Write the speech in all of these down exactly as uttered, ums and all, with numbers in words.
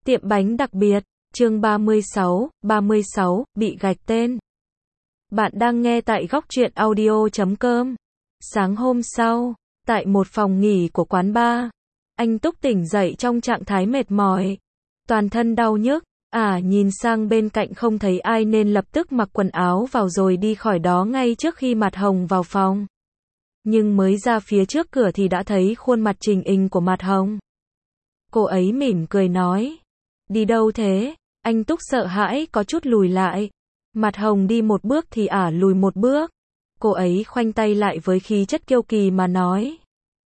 Tiệm bánh đặc biệt, chương ba mươi sáu, ba mươi sáu, bị gạch tên. Bạn đang nghe tại góc truyện audio chấm com. Sáng hôm sau, tại một phòng nghỉ của quán bar, anh Túc tỉnh dậy trong trạng thái mệt mỏi, toàn thân đau nhức. À, nhìn sang bên cạnh không thấy ai nên lập tức mặc quần áo vào rồi đi khỏi đó ngay trước khi Mạt Hồng vào phòng. Nhưng mới ra phía trước cửa thì đã thấy khuôn mặt trình hình của Mạt Hồng. Cô ấy mỉm cười nói, đi đâu thế? Anh Túc sợ hãi có chút lùi lại. Mạt Hồng đi một bước thì ả lùi một bước. Cô ấy khoanh tay lại với khí chất kiêu kỳ mà nói,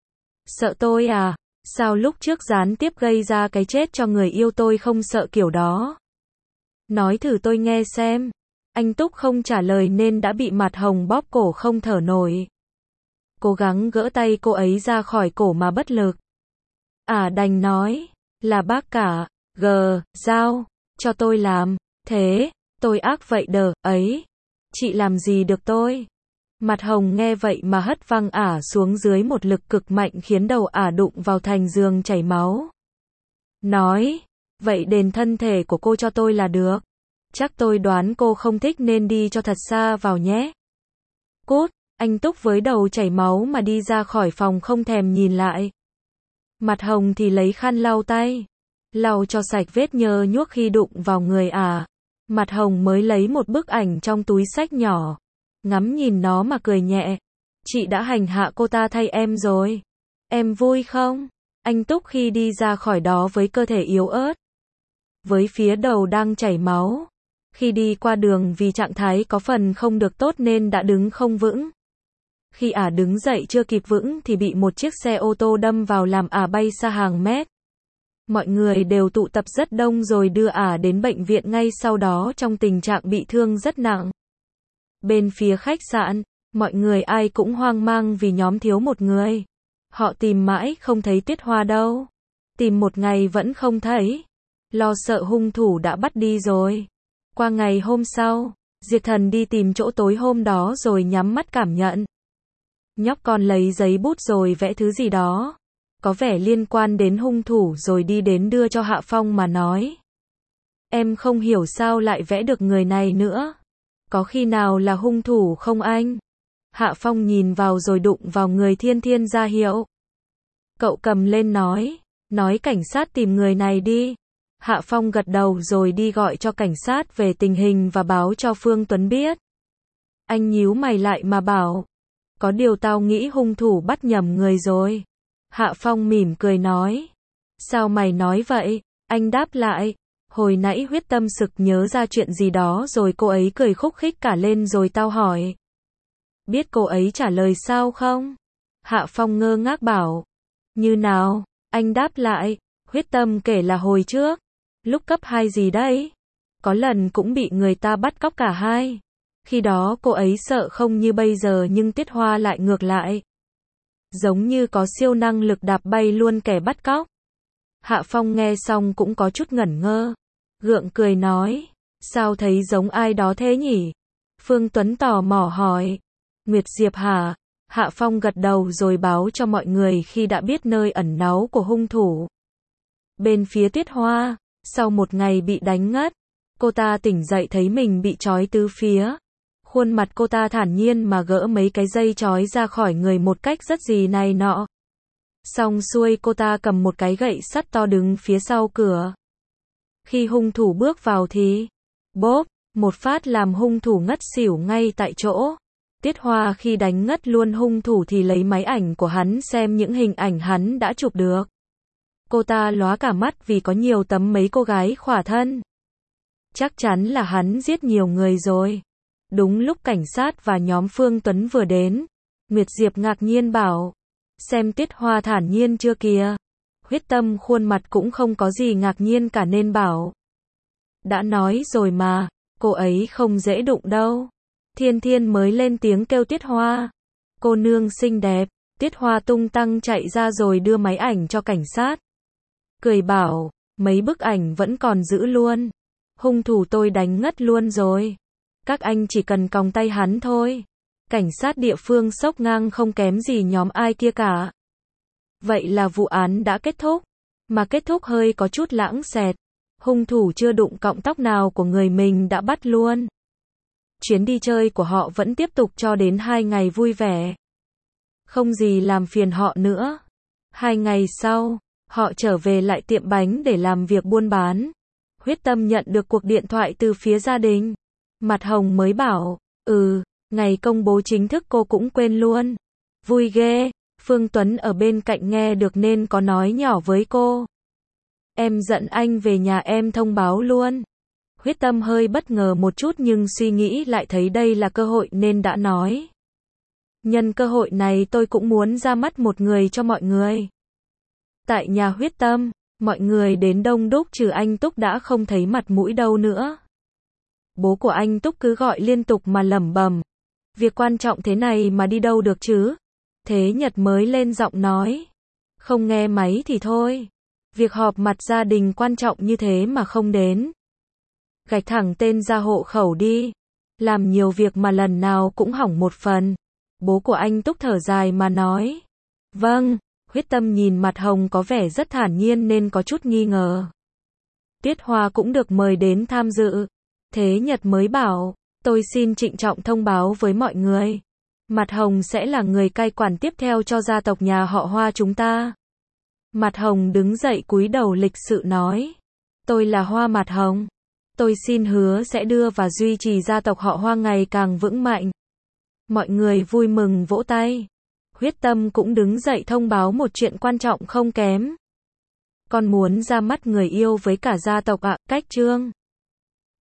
sợ tôi à? Sao lúc trước gián tiếp gây ra cái chết cho người yêu tôi không sợ kiểu đó? Nói thử tôi nghe xem. Anh Túc không trả lời nên đã bị Mạt Hồng bóp cổ không thở nổi. Cố gắng gỡ tay cô ấy ra khỏi cổ mà bất lực. À đành nói, là bác cả, gờ, giao, cho tôi làm, thế, tôi ác vậy đờ, ấy, chị làm gì được tôi? Mạt Hồng nghe vậy mà hất văng ả xuống dưới một lực cực mạnh khiến đầu ả đụng vào thành giường chảy máu. Nói, vậy đền thân thể của cô cho tôi là được. Chắc tôi đoán cô không thích nên đi cho thật xa vào nhé. Cút, anh Túc với đầu chảy máu mà đi ra khỏi phòng không thèm nhìn lại. Mạt Hồng thì lấy khăn lau tay, lau cho sạch vết nhơ nhuốc khi đụng vào người ả. Mạt Hồng mới lấy một bức ảnh trong túi xách nhỏ, ngắm nhìn nó mà cười nhẹ. Chị đã hành hạ cô ta thay em rồi. Em vui không? Anh Túc khi đi ra khỏi đó với cơ thể yếu ớt, với phía đầu đang chảy máu. Khi đi qua đường vì trạng thái có phần không được tốt nên đã đứng không vững. Khi ả đứng dậy chưa kịp vững thì bị một chiếc xe ô tô đâm vào làm ả bay xa hàng mét. Mọi người đều tụ tập rất đông rồi đưa ả đến bệnh viện ngay sau đó trong tình trạng bị thương rất nặng. Bên phía khách sạn, mọi người ai cũng hoang mang vì nhóm thiếu một người. Họ tìm mãi không thấy Tiết Hoa đâu. Tìm một ngày vẫn không thấy. Lo sợ hung thủ đã bắt đi rồi. Qua ngày hôm sau, Diệt Thần đi tìm chỗ tối hôm đó rồi nhắm mắt cảm nhận. Nhóc con lấy giấy bút rồi vẽ thứ gì đó, có vẻ liên quan đến hung thủ rồi đi đến đưa cho Hạ Phong mà nói. Em không hiểu sao lại vẽ được người này nữa. Có khi nào là hung thủ không anh? Hạ Phong nhìn vào rồi đụng vào người Thiên Thiên ra hiệu. Cậu cầm lên nói, nói cảnh sát tìm người này đi. Hạ Phong gật đầu rồi đi gọi cho cảnh sát về tình hình và báo cho Phương Tuấn biết. Anh nhíu mày lại mà bảo, có điều tao nghĩ hung thủ bắt nhầm người rồi. Hạ Phong mỉm cười nói, sao mày nói vậy? Anh đáp lại, hồi nãy Huyết Tâm sực nhớ ra chuyện gì đó rồi cô ấy cười khúc khích cả lên rồi tao hỏi. Biết cô ấy trả lời sao không? Hạ Phong ngơ ngác bảo, như nào? Anh đáp lại, Huyết Tâm kể là hồi trước, lúc cấp hai gì đấy, có lần cũng bị người ta bắt cóc cả hai. Khi đó cô ấy sợ không như bây giờ nhưng Tiết Hoa lại ngược lại. Giống như có siêu năng lực đạp bay luôn kẻ bắt cóc. Hạ Phong nghe xong cũng có chút ngẩn ngơ. Gượng cười nói, sao thấy giống ai đó thế nhỉ? Phương Tuấn tò mò hỏi, Nguyệt Diệp hả? Hạ Phong gật đầu rồi báo cho mọi người khi đã biết nơi ẩn náu của hung thủ. Bên phía Tiết Hoa, sau một ngày bị đánh ngất, cô ta tỉnh dậy thấy mình bị trói tứ phía. Khuôn mặt cô ta thản nhiên mà gỡ mấy cái dây trói ra khỏi người một cách rất gì này nọ. Xong xuôi cô ta cầm một cái gậy sắt to đứng phía sau cửa. Khi hung thủ bước vào thì, bốp, một phát làm hung thủ ngất xỉu ngay tại chỗ. Tiết Hoa khi đánh ngất luôn hung thủ thì lấy máy ảnh của hắn xem những hình ảnh hắn đã chụp được. Cô ta lóa cả mắt vì có nhiều tấm mấy cô gái khỏa thân. Chắc chắn là hắn giết nhiều người rồi. Đúng lúc cảnh sát và nhóm Phương Tuấn vừa đến, Nguyệt Diệp ngạc nhiên bảo, xem Tiết Hoa thản nhiên chưa kìa. Huyết Tâm khuôn mặt cũng không có gì ngạc nhiên cả nên bảo, đã nói rồi mà, cô ấy không dễ đụng đâu. Thiên Thiên mới lên tiếng kêu Tiết Hoa, cô nương xinh đẹp. Tiết Hoa tung tăng chạy ra rồi đưa máy ảnh cho cảnh sát. Cười bảo, mấy bức ảnh vẫn còn giữ luôn. Hung thủ tôi đánh ngất luôn rồi. Các anh chỉ cần còng tay hắn thôi. Cảnh sát địa phương sốc ngang không kém gì nhóm ai kia cả. Vậy là vụ án đã kết thúc. Mà kết thúc hơi có chút lãng xẹt. Hung thủ chưa đụng cọng tóc nào của người mình đã bắt luôn. Chuyến đi chơi của họ vẫn tiếp tục cho đến hai ngày vui vẻ. Không gì làm phiền họ nữa. Hai ngày sau, họ trở về lại tiệm bánh để làm việc buôn bán. Huyết Tâm nhận được cuộc điện thoại từ phía gia đình. Mặt hồng mới bảo, ừ, ngày công bố chính thức cô cũng quên luôn. Vui ghê. Phương Tuấn ở bên cạnh nghe được nên có nói nhỏ với cô. Em dẫn anh về nhà em thông báo luôn. Huyết Tâm hơi bất ngờ một chút nhưng suy nghĩ lại thấy đây là cơ hội nên đã nói. Nhân cơ hội này tôi cũng muốn ra mắt một người cho mọi người. Tại nhà Huyết Tâm, mọi người đến đông đúc trừ anh Túc đã không thấy mặt mũi đâu nữa. Bố của anh Túc cứ gọi liên tục mà lẩm bẩm. Việc quan trọng thế này mà đi đâu được chứ? Thế Nhật mới lên giọng nói. Không nghe máy thì thôi. Việc họp mặt gia đình quan trọng như thế mà không đến. Gạch thẳng tên ra hộ khẩu đi. Làm nhiều việc mà lần nào cũng hỏng một phần. Bố của anh Túc thở dài mà nói. Vâng. Huyết Tâm nhìn mặt hồng có vẻ rất thản nhiên nên có chút nghi ngờ. Tuyết Hoa cũng được mời đến tham dự. Thế Nhật mới bảo, tôi xin trịnh trọng thông báo với mọi người. Mặt hồng sẽ là người cai quản tiếp theo cho gia tộc nhà họ Hoa chúng ta. Mặt hồng đứng dậy cúi đầu lịch sự nói. Tôi là Hoa Mặt Hồng. Tôi xin hứa sẽ đưa và duy trì gia tộc họ Hoa ngày càng vững mạnh. Mọi người vui mừng vỗ tay. Huyết Tâm cũng đứng dậy thông báo một chuyện quan trọng không kém. Con muốn ra mắt người yêu với cả gia tộc ạ, Cách Trương.